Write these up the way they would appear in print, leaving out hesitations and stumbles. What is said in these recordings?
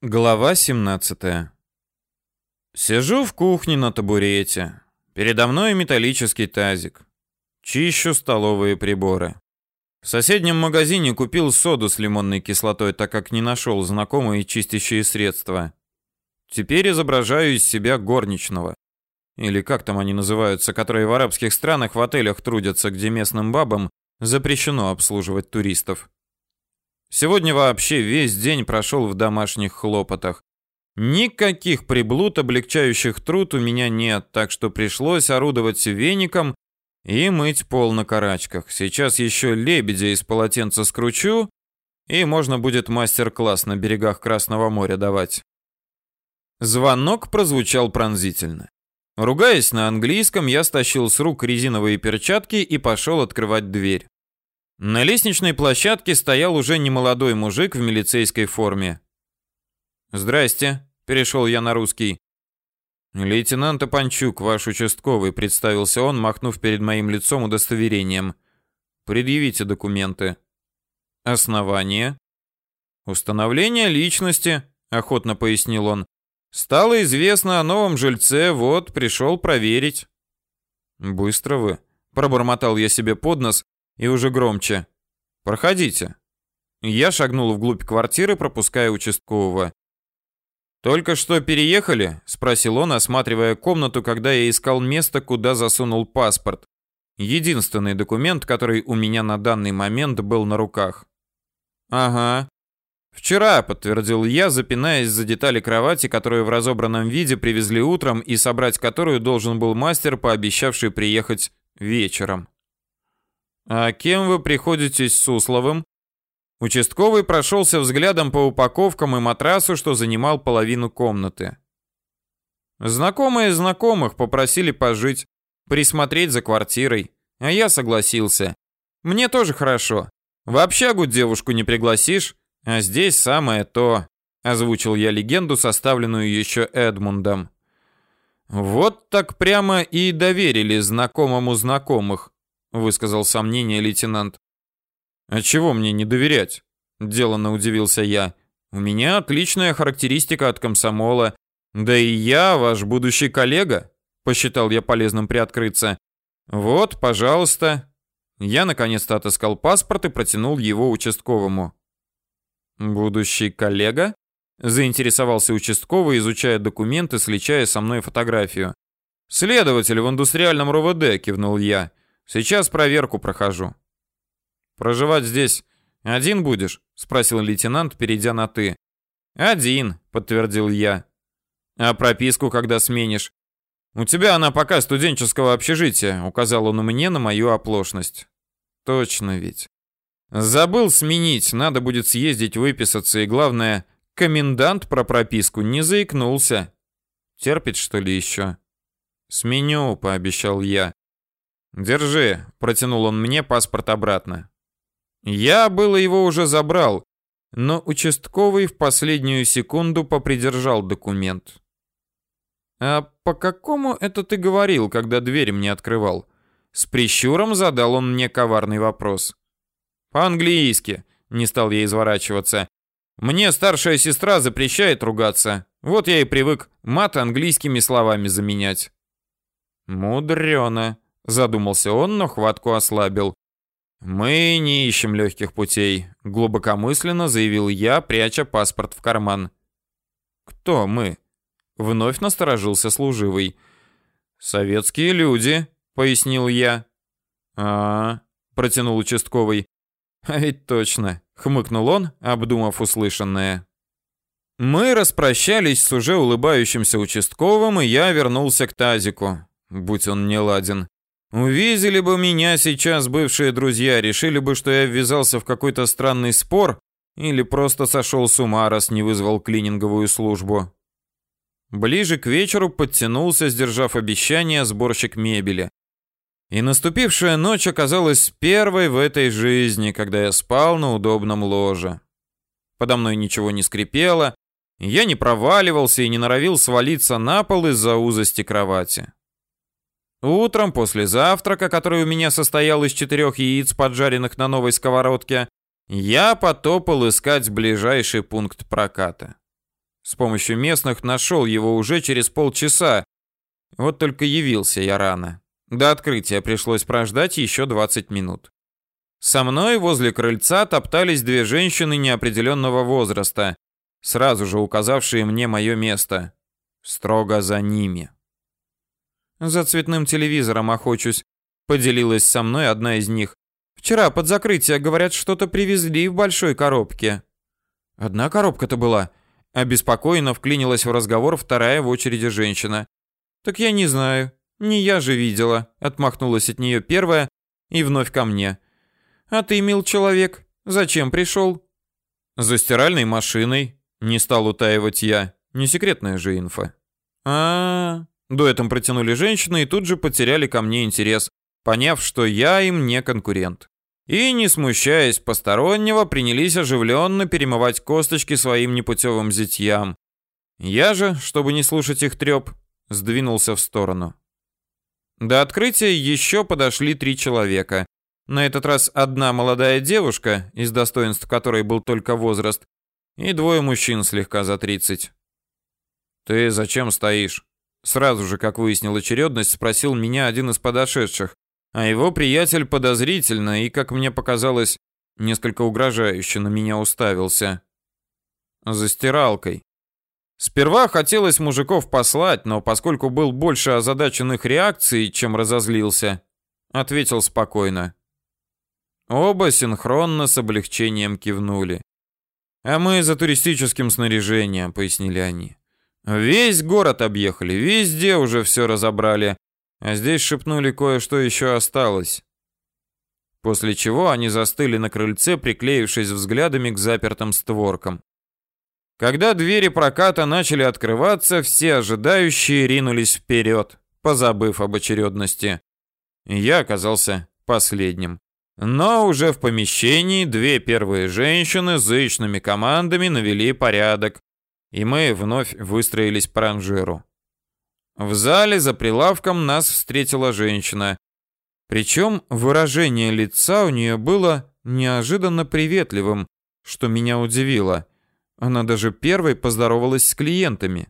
Глава 17. Сижу в кухне на табурете. Передо мной металлический тазик. Чищу столовые приборы. В соседнем магазине купил соду с лимонной кислотой, так как не нашел знакомые чистящие средства. Теперь изображаю из себя горничного. Или как там они называются, которые в арабских странах в отелях трудятся, где местным бабам запрещено обслуживать туристов. Сегодня вообще весь день прошел в домашних хлопотах. Никаких приблуд, облегчающих труд, у меня нет, так что пришлось орудовать веником и мыть пол на карачках. Сейчас еще лебедя из полотенца скручу, и можно будет мастер-класс на берегах Красного моря давать. Звонок прозвучал пронзительно. Ругаясь на английском, я стащил с рук резиновые перчатки и пошел открывать дверь. На лестничной площадке стоял уже немолодой мужик в милицейской форме. «Здрасте», — перешел я на русский. «Лейтенант Апанчук, ваш участковый», — представился он, махнув перед моим лицом удостоверением. «Предъявите документы». «Основание?» «Установление личности», — охотно пояснил он. «Стало известно о новом жильце, вот, пришел проверить». «Быстро вы», — пробормотал я себе под нос, и уже громче. «Проходите». Я шагнул вглубь квартиры, пропуская участкового. «Только что переехали?» — спросил он, осматривая комнату, когда я искал место, куда засунул паспорт. Единственный документ, который у меня на данный момент был на руках. «Ага». «Вчера», — подтвердил я, запинаясь за детали кровати, которую в разобранном виде привезли утром и собрать которую должен был мастер, пообещавший приехать вечером. «А кем вы приходитесь с Сусловым?» Участковый прошелся взглядом по упаковкам и матрасу, что занимал половину комнаты. Знакомые знакомых попросили пожить, присмотреть за квартирой, а я согласился. Мне тоже хорошо. В общагу девушку не пригласишь, а здесь самое то, озвучил я легенду, составленную еще Эдмундом. Вот так прямо и доверили знакомому знакомых, высказал сомнение лейтенант. «А чего мне не доверять?» – деланно удивился я. «У меня отличная характеристика от комсомола. Да и я ваш будущий коллега», – посчитал я полезным приоткрыться. «Вот, пожалуйста». Я наконец-то отыскал паспорт и протянул его участковому. «Будущий коллега?» – заинтересовался участковый, изучая документы, сличая со мной фотографию. «Следователь в индустриальном РОВД», – кивнул я. «Сейчас проверку прохожу». «Проживать здесь один будешь?» — спросил лейтенант, перейдя на «ты». «Один», — подтвердил я. «А прописку когда сменишь?» «У тебя она пока студенческого общежития», — указал он мне на мою оплошность. «Точно ведь. Забыл сменить, надо будет съездить выписаться, и главное, комендант про прописку не заикнулся. Терпит, что ли, еще?» «Сменю», — пообещал я. «Держи», — протянул он мне паспорт обратно. Я было его уже забрал, но участковый в последнюю секунду попридержал документ. «А по какому это ты говорил, когда дверь мне открывал?» С прищуром задал он мне коварный вопрос. «По-английски», — не стал я изворачиваться. «Мне старшая сестра запрещает ругаться, вот я и привык мат английскими словами заменять». «Мудрено», — задумался он, но хватку ослабил. «Мы не ищем легких путей», — глубокомысленно заявил я, пряча паспорт в карман. «Кто мы?» — вновь насторожился служивый. «Советские люди», — пояснил я. Протянул участковый. «А ведь точно», — хмыкнул он, обдумав услышанное. Мы распрощались с уже улыбающимся участковым, и я вернулся к тазику. Будь он неладен. Увидели бы меня сейчас бывшие друзья, решили бы, что я ввязался в какой-то странный спор или просто сошел с ума, раз не вызвал клининговую службу. Ближе к вечеру подтянулся, сдержав обещание, сборщик мебели. И наступившая ночь оказалась первой в этой жизни, когда я спал на удобном ложе. Подо мной ничего не скрипело, я не проваливался и не норовил свалиться на пол из-за узости кровати. Утром после завтрака, который у меня состоял из 4 яиц, поджаренных на новой сковородке, я потопал искать ближайший пункт проката. С помощью местных нашел его уже через полчаса. Вот только явился я рано. До открытия пришлось прождать еще 20 минут. Со мной возле крыльца топтались две женщины неопределенного возраста, сразу же указавшие мне мое место. Строго за ними. «За цветным телевизором охочусь», — поделилась со мной одна из них. «Вчера под закрытие, говорят, что-то привезли в большой коробке». «Одна коробка-то была?» — обеспокоенно вклинилась в разговор вторая в очереди женщина. «Так я не знаю. Не я же видела», — отмахнулась от нее первая и вновь ко мне. «А ты, мил человек, зачем пришел?» «За стиральной машиной», — не стал утаивать я. Не секретная же инфа. Дуэтом протянули женщины и тут же потеряли ко мне интерес, поняв, что я им не конкурент. И, не смущаясь постороннего, принялись оживленно перемывать косточки своим непутевым зятьям. Я же, чтобы не слушать их треп, сдвинулся в сторону. До открытия еще подошли 3 человека. На этот раз одна молодая девушка, из достоинств которой был только возраст, и 2 мужчин слегка за 30. «Ты зачем стоишь?» Сразу же, как выяснил очередность, спросил меня один из подошедших, а его приятель подозрительно и, как мне показалось, несколько угрожающе на меня уставился. «За стиралкой». Сперва хотелось мужиков послать, но поскольку был больше озадачен их реакцией, чем разозлился, ответил спокойно. Оба синхронно с облегчением кивнули. «А мы за туристическим снаряжением», — пояснили они. «Весь город объехали, везде уже все разобрали, а здесь шепнули, кое-что еще осталось». После чего они застыли на крыльце, приклеившись взглядами к запертым створкам. Когда двери проката начали открываться, все ожидающие ринулись вперед, позабыв об очередности. Я оказался последним. Но уже в помещении 2 первые женщины с зычными командами навели порядок, и мы вновь выстроились по ранжиру. В зале за прилавком нас встретила женщина. Причем выражение лица у нее было неожиданно приветливым, что меня удивило. Она даже первой поздоровалась с клиентами.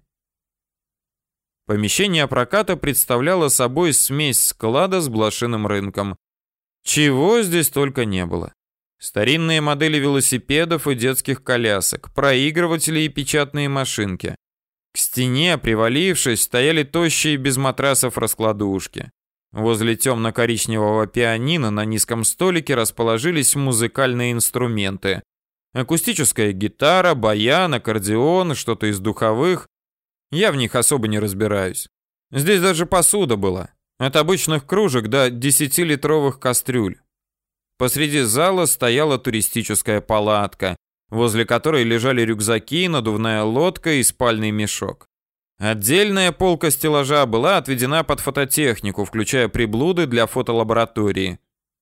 Помещение проката представляло собой смесь склада с блошиным рынком. Чего здесь только не было. Старинные модели велосипедов и детских колясок, проигрыватели и печатные машинки. К стене, привалившись, стояли тощие без матрасов раскладушки. Возле темно-коричневого пианино на низком столике расположились музыкальные инструменты. Акустическая гитара, баян, аккордеон, что-то из духовых. Я в них особо не разбираюсь. Здесь даже посуда была. От обычных кружек до 10-литровых кастрюль. Посреди зала стояла туристическая палатка, возле которой лежали рюкзаки, надувная лодка и спальный мешок. Отдельная полка стеллажа была отведена под фототехнику, включая приблуды для фотолаборатории.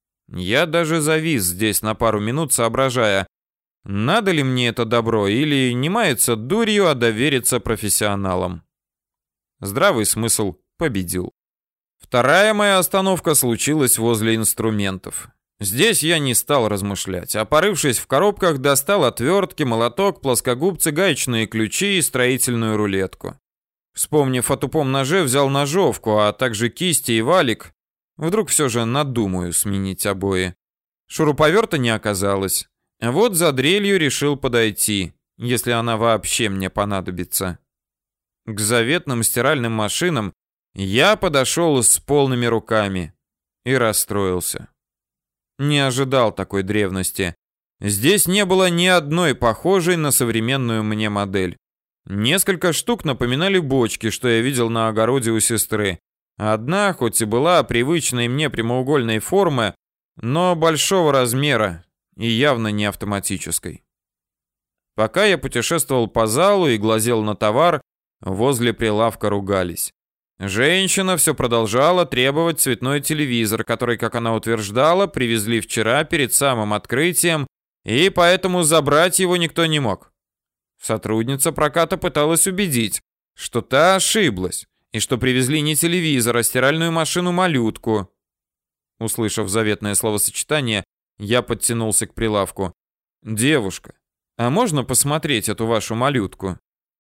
Я даже завис здесь на пару минут, соображая, надо ли мне это добро или не маяться дурью, а довериться профессионалам. Здравый смысл победил. Вторая моя остановка случилась возле инструментов. Здесь я не стал размышлять, а порывшись в коробках, достал отвертки, молоток, плоскогубцы, гаечные ключи и строительную рулетку. Вспомнив о тупом ноже, взял ножовку, а также кисти и валик. Вдруг все же надумаю сменить обои. Шуруповерта не оказалось. Вот за дрелью решил подойти, если она вообще мне понадобится. К заветным стиральным машинам я подошел с полными руками и расстроился. Не ожидал такой древности. Здесь не было ни одной похожей на современную мне модель. Несколько штук напоминали бочки, что я видел на огороде у сестры. Одна, хоть и была привычной мне прямоугольной формы, но большого размера и явно не автоматической. Пока я путешествовал по залу и глазел на товар, возле прилавка ругались. Женщина все продолжала требовать цветной телевизор, который, как она утверждала, привезли вчера перед самым открытием, и поэтому забрать его никто не мог. Сотрудница проката пыталась убедить, что та ошиблась, и что привезли не телевизор, а стиральную машину-малютку. Услышав заветное словосочетание, я подтянулся к прилавку. «Девушка, а можно посмотреть эту вашу малютку?»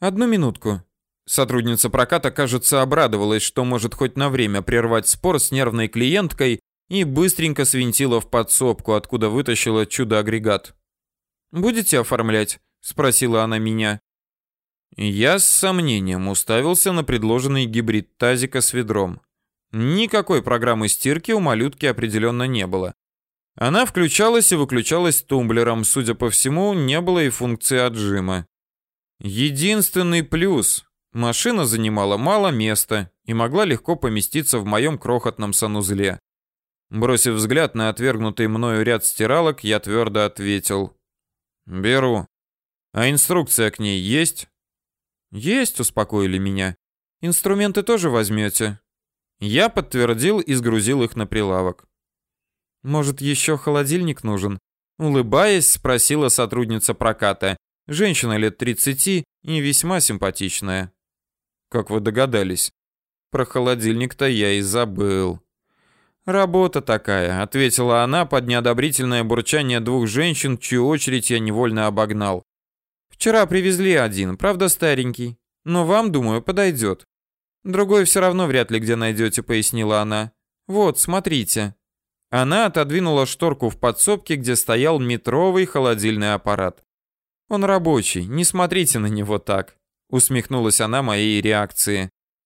Одну минутку. Сотрудница проката, кажется, обрадовалась, что может хоть на время прервать спор с нервной клиенткой и быстренько свинтила в подсобку, откуда вытащила чудо-агрегат. «Будете оформлять?» — спросила она меня. Я с сомнением уставился на предложенный гибрид тазика с ведром. Никакой программы стирки у малютки определенно не было. Она включалась и выключалась тумблером, судя по всему, не было и функции отжима. Единственный плюс — машина занимала мало места и могла легко поместиться в моем крохотном санузле. Бросив взгляд на отвергнутый мною ряд стиралок, я твердо ответил: «Беру. А инструкция к ней есть?» «Есть», — успокоили меня. «Инструменты тоже возьмете?» Я подтвердил и сгрузил их на прилавок. «Может, еще холодильник нужен?» Улыбаясь, спросила сотрудница проката. Женщина лет 30 и весьма симпатичная. «Как вы догадались?» «Про холодильник-то я и забыл». «Работа такая», — ответила она под неодобрительное бурчание двух женщин, чью очередь я невольно обогнал. «Вчера привезли один, правда старенький, но вам, думаю, подойдет. Другой все равно вряд ли где найдете», — пояснила она. «Вот, смотрите». Она отодвинула шторку в подсобке, где стоял метровый холодильный аппарат. «Он рабочий, не смотрите на него так», — усмехнулась она моей реакции.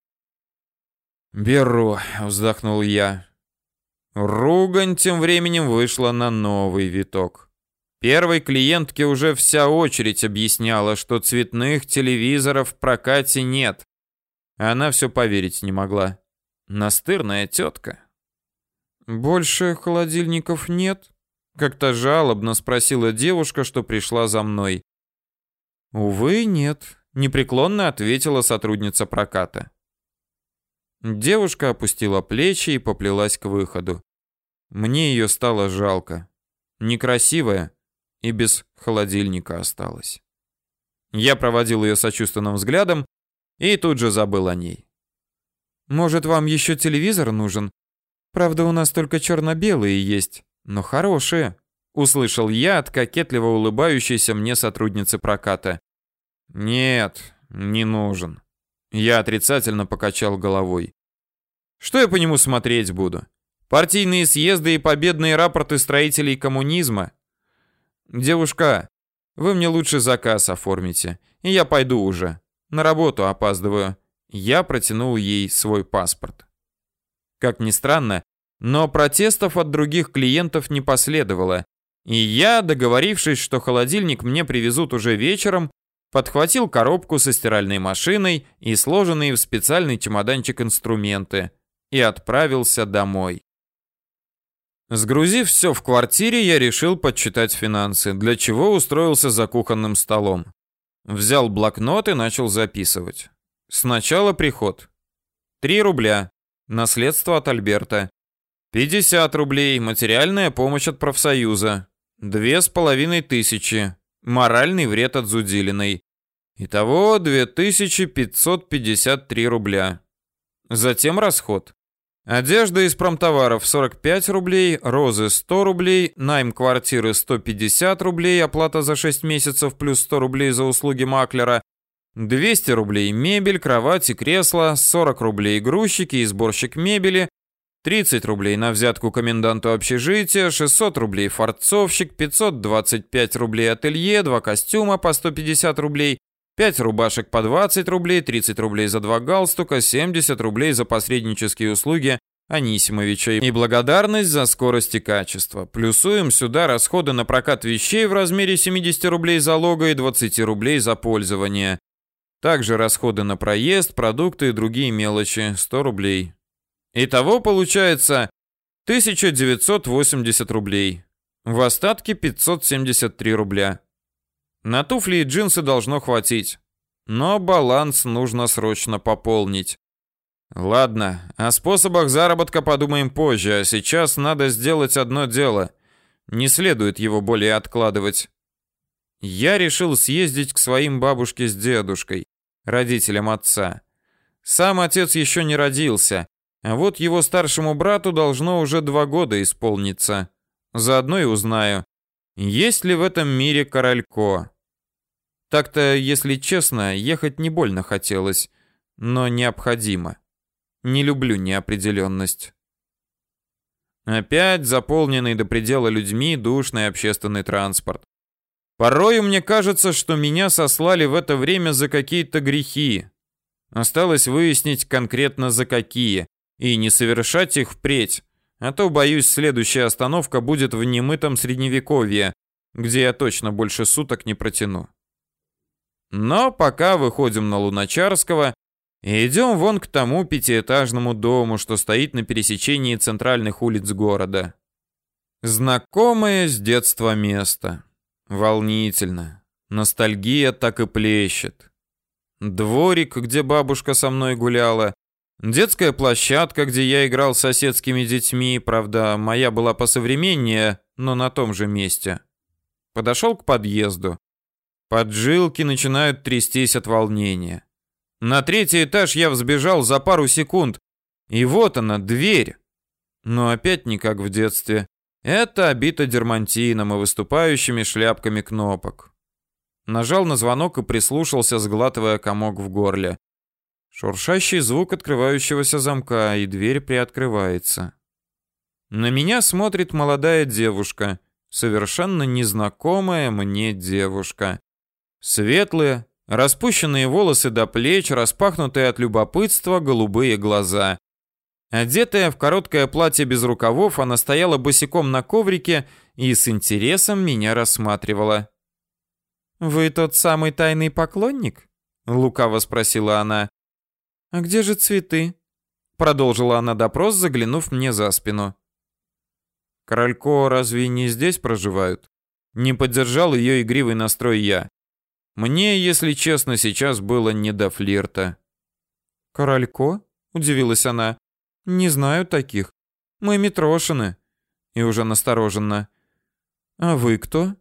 «Беру», — вздохнул я. Ругань тем временем вышла на новый виток. Первой клиентке уже вся очередь объясняла, что цветных телевизоров в прокате нет. Она все поверить не могла. Настырная тетка. «Больше холодильников нет?» — как-то жалобно спросила девушка, что пришла за мной. «Увы, нет», — непреклонно ответила сотрудница проката. Девушка опустила плечи и поплелась к выходу. Мне ее стало жалко. Некрасивая и без холодильника осталась. Я проводил ее сочувственным взглядом и тут же забыл о ней. «Может, вам еще телевизор нужен? Правда, у нас только черно-белые есть, но хорошие», — услышал я от кокетливо улыбающейся мне сотрудницы проката. «Нет, не нужен». Я отрицательно покачал головой. «Что я по нему смотреть буду? Партийные съезды и победные рапорты строителей коммунизма? Девушка, вы мне лучше заказ оформите, и я пойду уже. На работу опаздываю». Я протянул ей свой паспорт. Как ни странно, но протестов от других клиентов не последовало, и я, договорившись, что холодильник мне привезут уже вечером, подхватил коробку со стиральной машиной и сложенные в специальный чемоданчик инструменты и отправился домой. Сгрузив все в квартире, я решил подсчитать финансы, для чего устроился за кухонным столом. Взял блокнот и начал записывать. Сначала приход. 3 рубля. Наследство от Альберта. 50 рублей. Материальная помощь от профсоюза. 2500. Моральный вред от Зудилиной. Итого 2553 рубля. Затем расход. Одежда из промтоваров 45 рублей, розы 100 рублей, найм квартиры 150 рублей, оплата за 6 месяцев плюс 100 рублей за услуги маклера, 200 рублей мебель, кровать и кресло, 40 рублей грузчики и сборщик мебели, 30 рублей на взятку коменданту общежития, 600 рублей фарцовщик, 525 рублей ателье, 2 костюма по 150 рублей, 5 рубашек по 20 рублей, 30 рублей за 2 галстука, 70 рублей за посреднические услуги Анисимовича и благодарность за скорость и качество. Плюсуем сюда расходы на прокат вещей в размере 70 рублей залога и 20 рублей за пользование. Также расходы на проезд, продукты и другие мелочи 100 рублей. Итого получается 1980 рублей. В остатке 573 рубля. На туфли и джинсы должно хватить. Но баланс нужно срочно пополнить. Ладно, о способах заработка подумаем позже, а сейчас надо сделать одно дело. Не следует его более откладывать. Я решил съездить к своим бабушке с дедушкой, родителям отца. Сам отец еще не родился, а вот его старшему брату должно уже 2 года исполниться. Заодно и узнаю, есть ли в этом мире Королько. Так-то, если честно, ехать не больно хотелось, но необходимо. Не люблю неопределенность. Опять заполненный до предела людьми душный общественный транспорт. Порою мне кажется, что меня сослали в это время за какие-то грехи. Осталось выяснить конкретно за какие, и не совершать их впредь, а то, боюсь, следующая остановка будет в немытом средневековье, где я точно больше суток не протяну. Но пока выходим на Луначарского и идем вон к тому пятиэтажному дому, что стоит на пересечении центральных улиц города. Знакомое с детства место. Волнительно. Ностальгия так и плещет. Дворик, где бабушка со мной гуляла. Детская площадка, где я играл с соседскими детьми. Правда, моя была посовременнее, но на том же месте. Подошел к подъезду. Поджилки начинают трястись от волнения. На 3-й этаж я взбежал за пару секунд. И вот она, дверь. Но опять не как в детстве. Это обито дермантином и выступающими шляпками кнопок. Нажал на звонок и прислушался, сглатывая комок в горле. Шуршащий звук открывающегося замка, и дверь приоткрывается. На меня смотрит молодая девушка, совершенно незнакомая мне девушка. Светлые, распущенные волосы до плеч, распахнутые от любопытства голубые глаза. Одетая в короткое платье без рукавов, она стояла босиком на коврике и с интересом меня рассматривала. «Вы тот самый тайный поклонник?» — лукаво спросила она. «А где же цветы?» — продолжила она допрос, заглянув мне за спину. «Королько разве не здесь проживают?» Не поддержал ее игривый настрой я. Мне, если честно, сейчас было не до флирта. «Королько?» — удивилась она. «Не знаю таких. Мы Митрошины». И уже настороженно. «А вы кто?»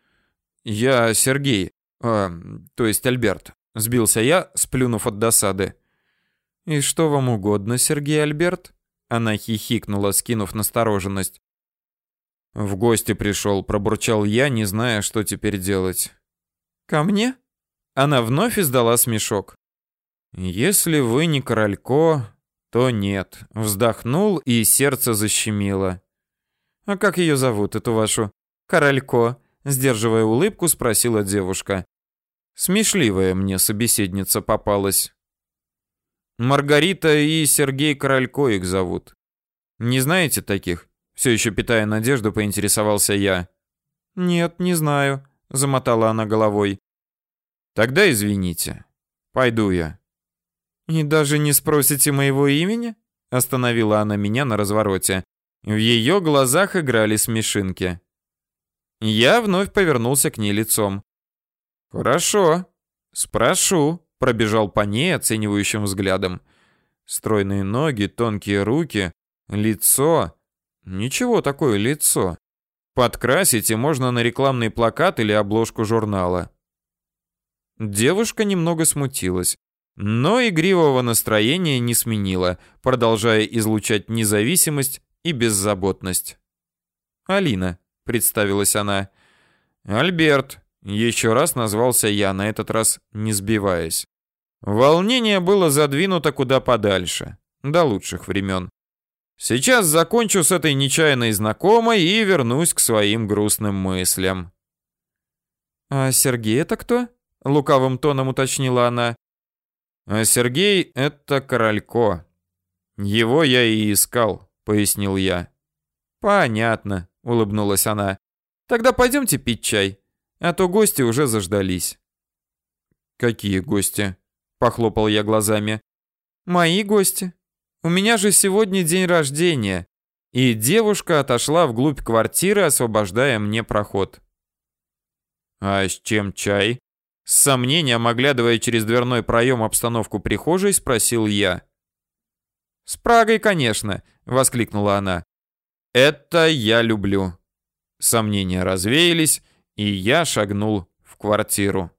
«Я Сергей, то есть Альберт», — сбился я, сплюнув от досады. «И что вам угодно, Сергей Альберт?» Она хихикнула, скинув настороженность. «В гости пришел», — пробурчал я, не зная, что теперь делать. «Ко мне?» Она вновь издала смешок. «Если вы не Королько, то нет», — вздохнул, и сердце защемило. «А как ее зовут, эту вашу Королько?» Сдерживая улыбку, спросила девушка. Смешливая мне собеседница попалась. Маргарита и Сергей Королько их зовут. Не знаете таких? Все еще питая надежду, поинтересовался я. Нет, не знаю, замотала она головой. Тогда извините. Пойду я. И даже не спросите моего имени? Остановила она меня на развороте. В ее глазах играли смешинки. Я вновь повернулся к ней лицом. «Хорошо, спрошу», — пробежал по ней оценивающим взглядом. Стройные ноги, тонкие руки, лицо. Ничего такое лицо. Подкрасить и можно на рекламный плакат или обложку журнала. Девушка немного смутилась, но игривого настроения не сменила, продолжая излучать независимость и беззаботность. «Алина», — представилась она. «Альберт», — еще раз назвался я, на этот раз не сбиваясь. Волнение было задвинуто куда подальше, до лучших времен. Сейчас закончу с этой нечаянной знакомой и вернусь к своим грустным мыслям. «А Сергей это кто?» — лукавым тоном уточнила она. «А Сергей — это Королько. Его я и искал», — пояснил я. «Понятно», — улыбнулась она. «Тогда пойдемте пить чай, а то гости уже заждались». «Какие гости?» — похлопал я глазами. «Мои гости. У меня же сегодня день рождения». И девушка отошла вглубь квартиры, освобождая мне проход. «А с чем чай?» С сомнением, оглядывая через дверной проем обстановку прихожей, спросил я. «С Прагой, конечно», — воскликнула она. «Это я люблю». Сомнения развеялись, и я шагнул в квартиру.